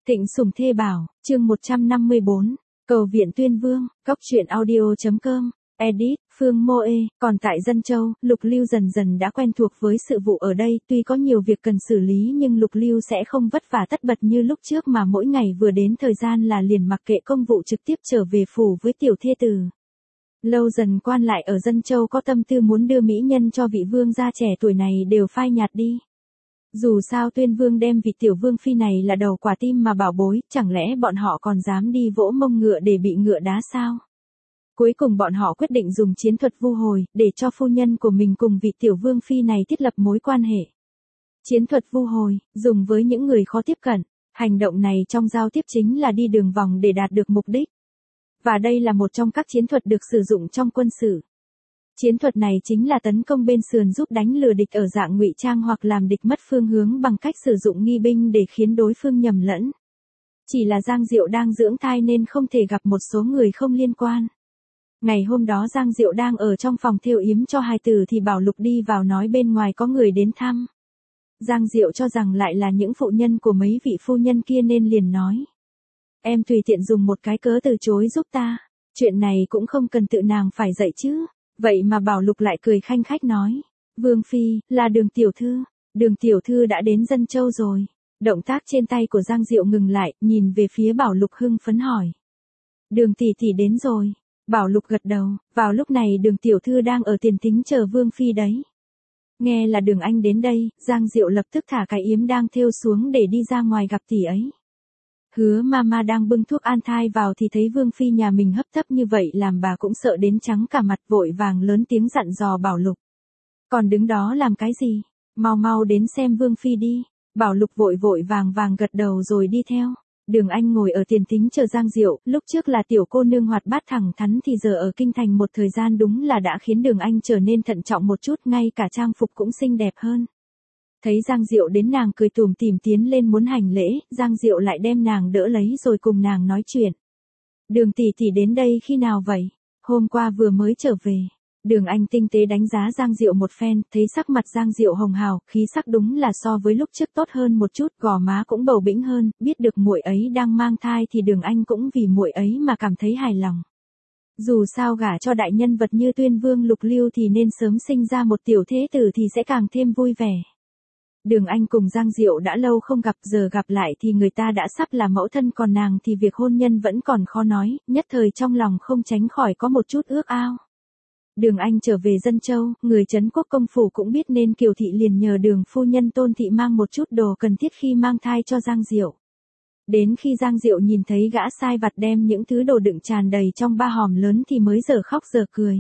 Thịnh Sủng Thê Bảo, chương 154, Cầu viện Tuyên Vương, Cóc truyện audio.com, edit, Phương Moe, còn tại Dân Châu, Lục Lưu dần dần đã quen thuộc với sự vụ ở đây, tuy có nhiều việc cần xử lý nhưng Lục Lưu sẽ không vất vả tất bật như lúc trước mà mỗi ngày vừa đến thời gian là liền mặc kệ công vụ trực tiếp trở về phủ với tiểu thê tử. Lâu dần quan lại ở Dân Châu có tâm tư muốn đưa mỹ nhân cho vị vương gia trẻ tuổi này đều phai nhạt đi. Dù sao Tuyên Vương đem vị tiểu vương phi này là đầu quả tim mà bảo bối, chẳng lẽ bọn họ còn dám đi vỗ mông ngựa để bị ngựa đá sao? Cuối cùng bọn họ quyết định dùng chiến thuật vu hồi, để cho phu nhân của mình cùng vị tiểu vương phi này thiết lập mối quan hệ. Chiến thuật vu hồi, dùng với những người khó tiếp cận, hành động này trong giao tiếp chính là đi đường vòng để đạt được mục đích. Và đây là một trong các chiến thuật được sử dụng trong quân sự. Chiến thuật này chính là tấn công bên sườn giúp đánh lừa địch ở dạng ngụy trang hoặc làm địch mất phương hướng bằng cách sử dụng nghi binh để khiến đối phương nhầm lẫn. Chỉ là Giang Diệu đang dưỡng thai nên không thể gặp một số người không liên quan. Ngày hôm đó Giang Diệu đang ở trong phòng thêu yếm cho hài tử thì Bảo Lục đi vào nói bên ngoài có người đến thăm. Giang Diệu cho rằng lại là những phụ nhân của mấy vị phu nhân kia nên liền nói. Em tùy tiện dùng một cái cớ từ chối giúp ta, chuyện này cũng không cần tự nàng phải dạy chứ. Vậy mà Bảo Lục lại cười khanh khách nói. Vương phi, là Đường tiểu thư. Đường tiểu thư đã đến Dân Châu rồi. Động tác trên tay của Giang Diệu ngừng lại, nhìn về phía Bảo Lục hưng phấn hỏi. Đường tỷ tỷ đến rồi. Bảo Lục gật đầu, vào lúc này Đường tiểu thư đang ở tiền thính chờ Vương phi đấy. Nghe là Đường Anh đến đây, Giang Diệu lập tức thả cái yếm đang thêu xuống để đi ra ngoài gặp tỷ ấy. Hứa Mama đang bưng thuốc an thai vào thì thấy Vương phi nhà mình hấp tấp như vậy làm bà cũng sợ đến trắng cả mặt, vội vàng lớn tiếng dặn dò Bảo Lục. Còn đứng đó làm cái gì? Mau mau đến xem Vương phi đi. Bảo Lục vội vội vàng gật đầu rồi đi theo. Đường Anh ngồi ở tiền thính chờ Giang Diệu, lúc trước là tiểu cô nương hoạt bát thẳng thắn thì giờ ở kinh thành một thời gian đúng là đã khiến Đường Anh trở nên thận trọng một chút, ngay cả trang phục cũng xinh đẹp hơn. Thấy Giang Diệu đến nàng cười tủm tỉm tiến lên muốn hành lễ, Giang Diệu lại đem nàng đỡ lấy rồi cùng nàng nói chuyện. Đường tỷ tỷ đến đây khi nào vậy? Hôm qua vừa mới trở về. Đường Anh tinh tế đánh giá Giang Diệu một phen, thấy sắc mặt Giang Diệu hồng hào, khí sắc đúng là so với lúc trước tốt hơn một chút, gò má cũng bầu bĩnh hơn, biết được muội ấy đang mang thai thì Đường Anh cũng vì muội ấy mà cảm thấy hài lòng. Dù sao gả cho đại nhân vật như Tuyên Vương Lục Lưu thì nên sớm sinh ra một tiểu thế tử thì sẽ càng thêm vui vẻ. Đường Anh cùng Giang Diệu đã lâu không gặp, giờ gặp lại thì người ta đã sắp là mẫu thân, còn nàng thì việc hôn nhân vẫn còn khó nói, nhất thời trong lòng không tránh khỏi có một chút ước ao. Đường Anh trở về Dân Châu, người Trấn Quốc công phủ cũng biết nên Kiều thị liền nhờ Đường phu nhân Tôn thị mang một chút đồ cần thiết khi mang thai cho Giang Diệu. Đến khi Giang Diệu nhìn thấy gã sai vặt đem những thứ đồ đựng tràn đầy trong ba hòm lớn thì mới giờ khóc giờ cười.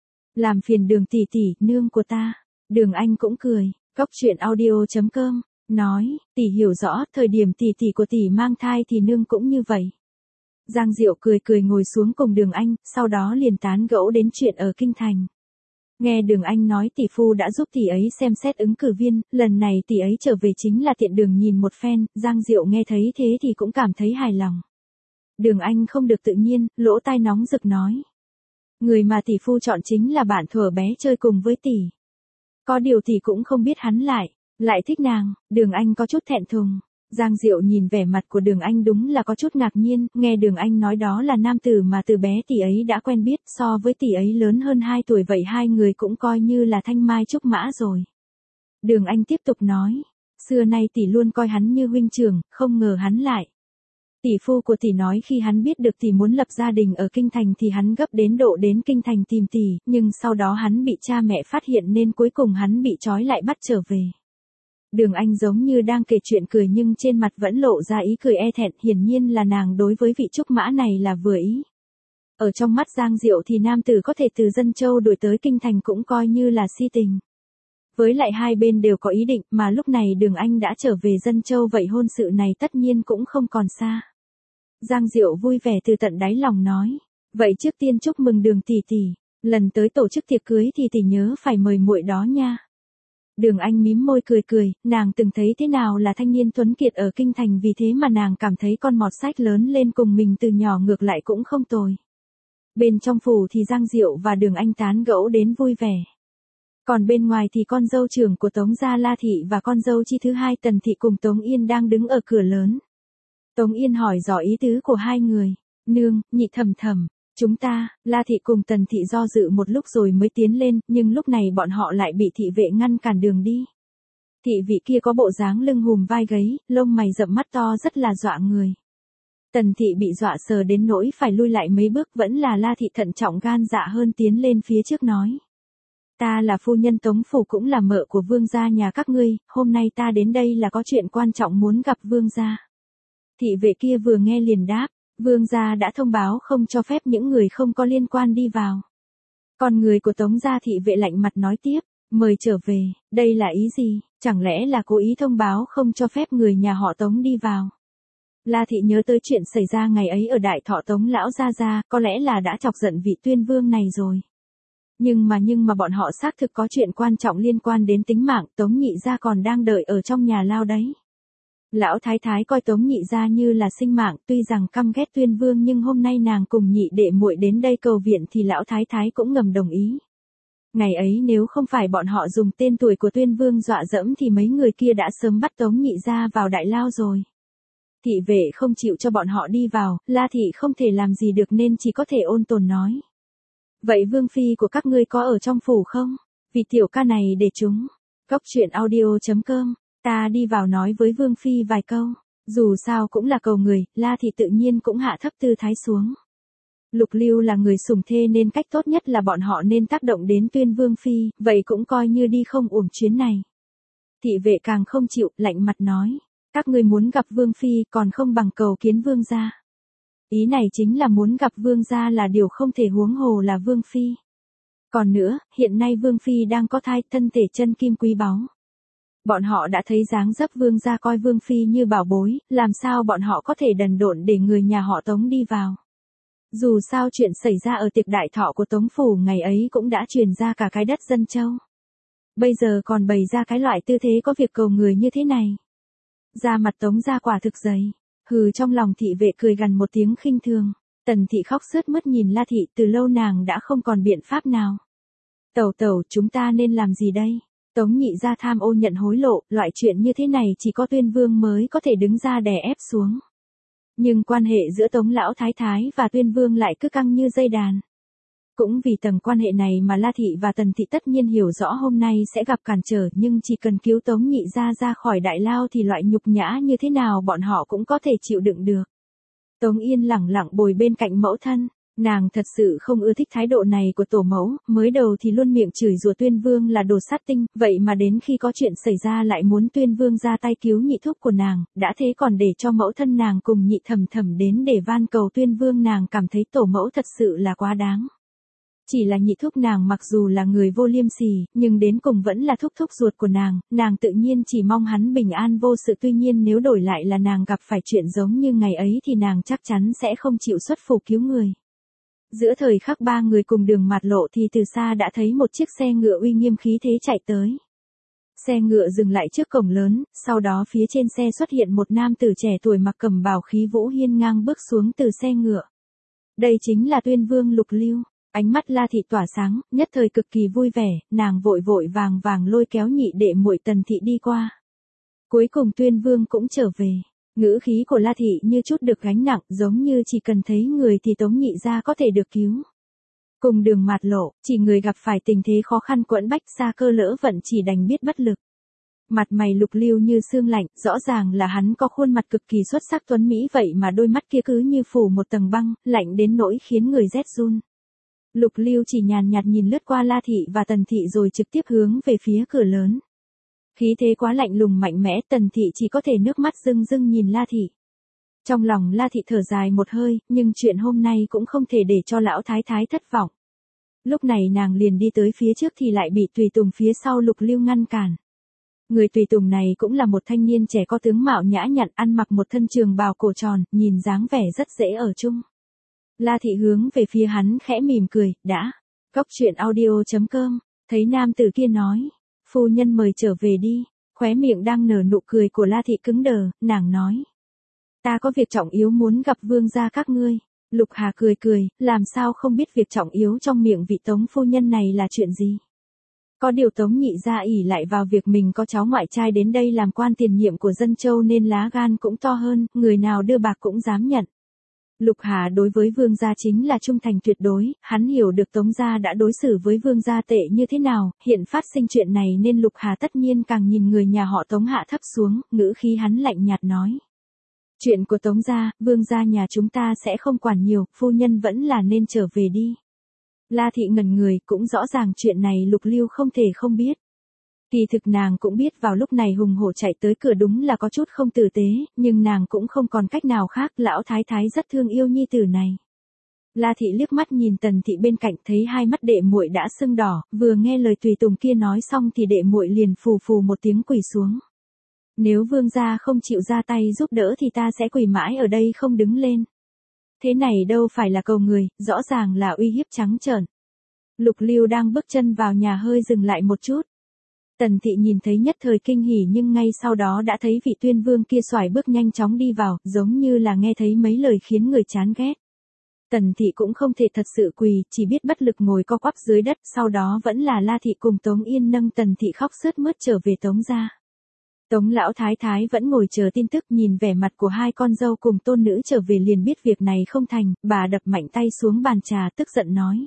Làm phiền Đường tỷ tỷ, nương của ta. Đường Anh cũng cười. Cóc truyện audio.com, nói, tỷ hiểu rõ, thời điểm tỷ tỷ của tỷ mang thai thì nương cũng như vậy. Giang Diệu cười cười ngồi xuống cùng Đường Anh, sau đó liền tán gẫu đến chuyện ở kinh thành. Nghe Đường Anh nói tỷ phu đã giúp tỷ ấy xem xét ứng cử viên, lần này tỷ ấy trở về chính là tiện đường nhìn một phen, Giang Diệu nghe thấy thế thì cũng cảm thấy hài lòng. Đường Anh không được tự nhiên, lỗ tai nóng rực nói. Người mà tỷ phu chọn chính là bạn thuở bé chơi cùng với tỷ. Có điều tỷ cũng không biết hắn lại thích nàng. Đường Anh có chút thẹn thùng. Giang Diệu nhìn vẻ mặt của Đường Anh đúng là có chút ngạc nhiên, nghe Đường Anh nói đó là nam tử mà từ bé tỷ ấy đã quen biết, so với tỷ ấy lớn hơn 2 tuổi vậy hai người cũng coi như là thanh mai trúc mã rồi. Đường Anh tiếp tục nói, xưa nay tỷ luôn coi hắn như huynh trưởng, không ngờ hắn lại. Tỷ phu của tỷ nói khi hắn biết được tỷ muốn lập gia đình ở kinh thành thì hắn gấp đến độ đến kinh thành tìm tỷ, nhưng sau đó hắn bị cha mẹ phát hiện nên cuối cùng hắn bị trói lại bắt trở về. Đường Anh giống như đang kể chuyện cười nhưng trên mặt vẫn lộ ra ý cười e thẹn, hiển nhiên là nàng đối với vị trúc mã này là vừa ý. Ở trong mắt Giang Diệu thì nam tử có thể từ Dân Châu đuổi tới kinh thành cũng coi như là si tình. Với lại hai bên đều có ý định mà lúc này Đường Anh đã trở về Dân Châu vậy hôn sự này tất nhiên cũng không còn xa. Giang Diệu vui vẻ từ tận đáy lòng nói. Vậy trước tiên chúc mừng Đường tỷ tỷ. Lần tới tổ chức tiệc cưới thì tỷ nhớ phải mời muội đó nha. Đường Anh mím môi cười cười, nàng từng thấy thế nào là thanh niên tuấn kiệt ở kinh thành vì thế mà nàng cảm thấy con mọt sách lớn lên cùng mình từ nhỏ ngược lại cũng không tồi. Bên trong phủ thì Giang Diệu và Đường Anh tán gẫu đến vui vẻ. Còn bên ngoài thì con dâu trưởng của Tống gia La Thị và con dâu chi thứ hai Tần Thị cùng Tống Yên đang đứng ở cửa lớn. Tống Yên hỏi dò ý tứ của hai người. Nương, nhị thầm thầm, chúng ta, La thị cùng Tần thị do dự một lúc rồi mới tiến lên, nhưng lúc này bọn họ lại bị thị vệ ngăn cản đường đi. Thị vị kia có bộ dáng lưng hùm vai gáy, lông mày rậm mắt to rất là dọa người. Tần thị bị dọa sờ đến nỗi phải lui lại mấy bước, vẫn là La thị thận trọng gan dạ hơn tiến lên phía trước nói. Ta là phu nhân Tống phủ, cũng là mợ của vương gia nhà các ngươi, hôm nay ta đến đây là có chuyện quan trọng muốn gặp vương gia. Thị vệ kia vừa nghe liền đáp, vương gia đã thông báo không cho phép những người không có liên quan đi vào. Còn người của Tống gia thị vệ lạnh mặt nói tiếp, mời trở về, đây là ý gì, chẳng lẽ là cố ý thông báo không cho phép người nhà họ Tống đi vào. La thị nhớ tới chuyện xảy ra ngày ấy ở Đại Thọ Tống lão gia, có lẽ là đã chọc giận vị tuyên vương này rồi. Nhưng mà bọn họ xác thực có chuyện quan trọng liên quan đến tính mạng, Tống nhị gia còn đang đợi ở trong nhà lao đấy. Lão thái thái coi Tống nhị gia như là sinh mạng, tuy rằng căm ghét tuyên vương nhưng hôm nay nàng cùng nhị đệ muội đến đây cầu viện thì lão thái thái cũng ngầm đồng ý. Ngày ấy nếu không phải bọn họ dùng tên tuổi của tuyên vương dọa dẫm thì mấy người kia đã sớm bắt Tống nhị gia vào đại lao rồi. Thị vệ không chịu cho bọn họ đi vào, La thị không thể làm gì được nên chỉ có thể ôn tồn nói. Vậy vương phi của các ngươi có ở trong phủ không? Vì tiểu ca này để chúng. Cốc truyện audio.com, ta đi vào nói với vương phi vài câu. Dù sao cũng là cầu người, La thị tự nhiên cũng hạ thấp tư thái xuống. Lục Lưu là người sủng thê nên cách tốt nhất là bọn họ nên tác động đến tuyên vương phi, vậy cũng coi như đi không uổng chuyến này. Thị vệ càng không chịu, lạnh mặt nói. Các ngươi muốn gặp vương phi còn không bằng cầu kiến vương gia. Ý này chính là muốn gặp vương gia là điều không thể, huống hồ là vương phi. Còn nữa, hiện nay vương phi đang có thai, thân thể chân kim quý báu. Bọn họ đã thấy dáng dấp vương gia coi vương phi như bảo bối, làm sao bọn họ có thể đần độn để người nhà họ Tống đi vào. Dù sao chuyện xảy ra ở tiệc đại thọ của Tống phủ ngày ấy cũng đã truyền ra cả cái đất Dân Châu. Bây giờ còn bày ra cái loại tư thế có việc cầu người như thế này. Da mặt Tống gia quả thực dày. Hừ, trong lòng thị vệ cười gằn một tiếng khinh thường. Tần thị khóc sướt mướt nhìn La thị, từ lâu nàng đã không còn biện pháp nào. Tẩu tẩu, chúng ta nên làm gì đây? Tống nhị gia tham ô nhận hối lộ, loại chuyện như thế này chỉ có tuyên vương mới có thể đứng ra đè ép xuống. Nhưng quan hệ giữa Tống lão thái thái và tuyên vương lại cứ căng như dây đàn. Cũng vì tầng quan hệ này mà La thị và Tần thị tất nhiên hiểu rõ hôm nay sẽ gặp cản trở, nhưng chỉ cần cứu Tống nhị gia ra khỏi đại lao thì loại nhục nhã như thế nào bọn họ cũng có thể chịu đựng được. Tống Yên lẳng lặng bồi bên cạnh mẫu thân, nàng thật sự không ưa thích thái độ này của tổ mẫu, mới đầu thì luôn miệng chửi rủa tuyên vương là đồ sát tinh, vậy mà đến khi có chuyện xảy ra lại muốn tuyên vương ra tay cứu nhị thúc của nàng, đã thế còn để cho mẫu thân nàng cùng nhị thầm thầm đến để van cầu tuyên vương, nàng cảm thấy tổ mẫu thật sự là quá đáng. Chỉ là nhị thúc nàng mặc dù là người vô liêm sỉ, nhưng đến cùng vẫn là thúc thúc ruột của nàng tự nhiên chỉ mong hắn bình an vô sự, tuy nhiên nếu đổi lại là nàng gặp phải chuyện giống như ngày ấy thì nàng chắc chắn sẽ không chịu xuất phủ cứu người. Giữa thời khắc ba người cùng đường mạt lộ thì từ xa đã thấy một chiếc xe ngựa uy nghiêm khí thế chạy tới. Xe ngựa dừng lại trước cổng lớn, sau đó phía trên xe xuất hiện một nam tử trẻ tuổi mặc cẩm bào khí vũ hiên ngang bước xuống từ xe ngựa. Đây chính là tuyên vương Lục Lưu. Ánh mắt La thị tỏa sáng, nhất thời cực kỳ vui vẻ, nàng vội vàng lôi kéo nhị đệ muội Tần thị đi qua. Cuối cùng tuyên vương cũng trở về. Ngữ khí của La thị như chút được gánh nặng, giống như chỉ cần thấy người thì Tống nhị gia có thể được cứu. Cùng đường mạt lộ, chỉ người gặp phải tình thế khó khăn quẫn bách, xa cơ lỡ vận chỉ đành biết bất lực. Mặt mày Lục Lưu như sương lạnh, rõ ràng là hắn có khuôn mặt cực kỳ xuất sắc tuấn mỹ, vậy mà đôi mắt kia cứ như phủ một tầng băng, lạnh đến nỗi khiến người rét run. Lục Lưu chỉ nhàn nhạt nhìn lướt qua La thị và Tần thị rồi trực tiếp hướng về phía cửa lớn. Khí thế quá lạnh lùng mạnh mẽ, Tần thị chỉ có thể nước mắt rưng rưng nhìn La thị. Trong lòng La thị thở dài một hơi, nhưng chuyện hôm nay cũng không thể để cho lão thái thái thất vọng. Lúc này nàng liền đi tới phía trước thì lại bị tùy tùng phía sau Lục Lưu ngăn cản. Người tùy tùng này cũng là một thanh niên trẻ có tướng mạo nhã nhặn, ăn mặc một thân trường bào cổ tròn, nhìn dáng vẻ rất dễ ở chung. La thị hướng về phía hắn khẽ mỉm cười, đã. Cốc truyện audio.com, thấy nam tử kia nói, phu nhân mời trở về đi, khóe miệng đang nở nụ cười của La thị cứng đờ, nàng nói. Ta có việc trọng yếu muốn gặp vương gia các ngươi. Lục Hà cười, làm sao không biết việc trọng yếu trong miệng vị Tống phu nhân này là chuyện gì. Có điều Tống nhị gia ỷ lại vào việc mình có cháu ngoại trai đến đây làm quan tiền nhiệm của Dân Châu nên lá gan cũng to hơn, người nào đưa bạc cũng dám nhận. Lục Hà đối với Vương gia chính là trung thành tuyệt đối, hắn hiểu được Tống gia đã đối xử với Vương gia tệ như thế nào, hiện phát sinh chuyện này nên Lục Hà tất nhiên càng nhìn người nhà họ Tống hạ thấp xuống, ngữ khí hắn lạnh nhạt nói. Chuyện của Tống gia, Vương gia nhà chúng ta sẽ không quản nhiều, phu nhân vẫn là nên trở về đi. La Thị ngẩn người, cũng rõ ràng chuyện này Lục Lưu không thể không biết. Kỳ thực nàng cũng biết vào lúc này hùng hổ chạy tới cửa đúng là có chút không tử tế, nhưng nàng cũng không còn cách nào khác, lão thái thái rất thương yêu nhi tử này. La Thị liếc mắt nhìn Tần Thị bên cạnh thấy hai mắt đệ muội đã sưng đỏ, vừa nghe lời tùy tùng kia nói xong thì đệ muội liền phù phù một tiếng quỳ xuống. Nếu Vương gia không chịu ra tay giúp đỡ thì ta sẽ quỳ mãi ở đây không đứng lên. Thế này đâu phải là cầu người, rõ ràng là uy hiếp trắng trợn. Lục Lưu đang bước chân vào nhà hơi dừng lại một chút. Tần Thị nhìn thấy nhất thời kinh hỉ nhưng ngay sau đó đã thấy vị tuyên vương kia xoải bước nhanh chóng đi vào, giống như là nghe thấy mấy lời khiến người chán ghét. Tần Thị cũng không thể thật sự quỳ, chỉ biết bất lực ngồi co quắp dưới đất, sau đó vẫn là La Thị cùng Tống Yên nâng Tần Thị khóc sướt mướt trở về Tống gia. Tống lão thái thái vẫn ngồi chờ tin tức, nhìn vẻ mặt của hai con dâu cùng tôn nữ trở về liền biết việc này không thành, bà đập mạnh tay xuống bàn trà tức giận nói.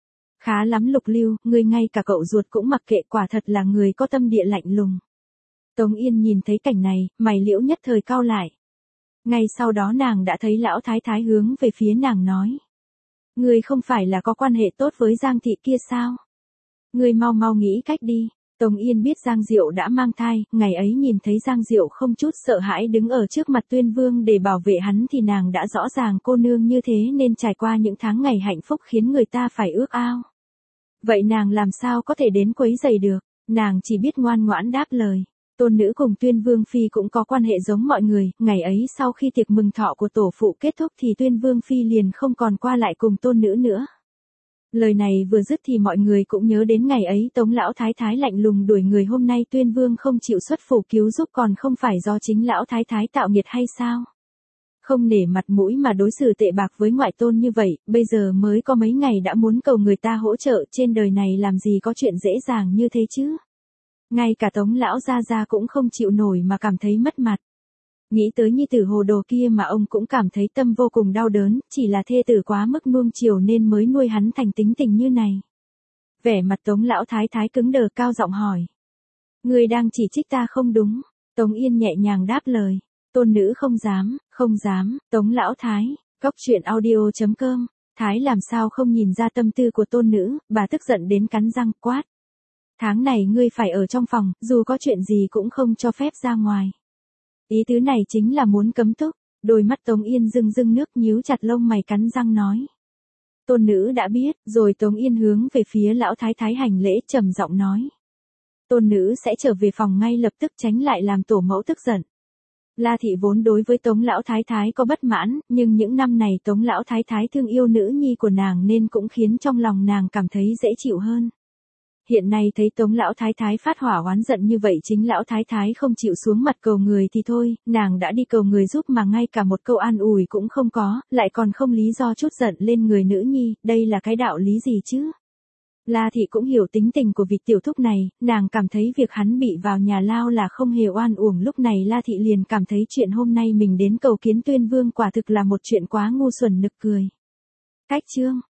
Khá lắm Lục Lưu, ngươi ngay cả cậu ruột cũng mặc kệ, quả thật là người có tâm địa lạnh lùng. Tống Yên nhìn thấy cảnh này, mày liễu nhất thời cau lại. Ngay sau đó nàng đã thấy lão thái thái hướng về phía nàng nói. Ngươi không phải là có quan hệ tốt với Giang Thị kia sao? Ngươi mau mau nghĩ cách đi. Tống Yên biết Giang Diệu đã mang thai, ngày ấy nhìn thấy Giang Diệu không chút sợ hãi đứng ở trước mặt Tuyên Vương để bảo vệ hắn thì nàng đã rõ ràng cô nương như thế nên trải qua những tháng ngày hạnh phúc khiến người ta phải ước ao. Vậy nàng làm sao có thể đến quấy rầy được, nàng chỉ biết ngoan ngoãn đáp lời. Tôn nữ cùng Tuyên Vương Phi cũng có quan hệ giống mọi người, ngày ấy sau khi tiệc mừng thọ của tổ phụ kết thúc thì Tuyên Vương Phi liền không còn qua lại cùng tôn nữ nữa. Lời này vừa dứt thì mọi người cũng nhớ đến ngày ấy Tống lão thái thái lạnh lùng đuổi người, hôm nay Tuyên Vương không chịu xuất phủ cứu giúp còn không phải do chính lão thái thái tạo nghiệt hay sao? Không nể mặt mũi mà đối xử tệ bạc với ngoại tôn như vậy, bây giờ mới có mấy ngày đã muốn cầu người ta hỗ trợ, trên đời này làm gì có chuyện dễ dàng như thế chứ? Ngay cả Tống lão gia gia cũng không chịu nổi mà cảm thấy mất mặt. Nghĩ tới nhi tử hồ đồ kia mà ông cũng cảm thấy tâm vô cùng đau đớn, chỉ là thê tử quá mức nuông chiều nên mới nuôi hắn thành tính tình như này. Vẻ mặt Tống lão thái thái cứng đờ, cao giọng hỏi. Người đang chỉ trích ta không đúng? Tống Yên nhẹ nhàng đáp lời. Tôn nữ không dám, Tống lão thái. Cóc truyện audio.com. Thái làm sao không nhìn ra tâm tư của tôn nữ, bà tức giận đến cắn răng quát. Tháng này ngươi phải ở trong phòng, dù có chuyện gì cũng không cho phép ra ngoài. Ý tứ này chính là muốn cấm túc. Đôi mắt Tống Yên rưng rưng nước, nhíu chặt lông mày cắn răng nói. Tôn nữ đã biết, rồi Tống Yên hướng về phía lão thái thái hành lễ trầm giọng nói. Tôn nữ sẽ trở về phòng ngay lập tức, tránh lại làm tổ mẫu tức giận. La Thị vốn đối với Tống lão thái thái có bất mãn, nhưng những năm này Tống lão thái thái thương yêu nữ nhi của nàng nên cũng khiến trong lòng nàng cảm thấy dễ chịu hơn. Hiện nay thấy Tống lão thái thái phát hỏa oán giận như vậy, chính lão thái thái không chịu xuống mặt cầu người thì thôi, nàng đã đi cầu người giúp mà ngay cả một câu an ủi cũng không có, lại còn không lý do chút giận lên người nữ nhi, đây là cái đạo lý gì chứ? La Thị cũng hiểu tính tình của vị tiểu thúc này, nàng cảm thấy việc hắn bị vào nhà lao là không hề oan uổng, lúc này La Thị liền cảm thấy chuyện hôm nay mình đến cầu kiến Tuyên Vương quả thực là một chuyện quá ngu xuẩn nực cười. Cách chương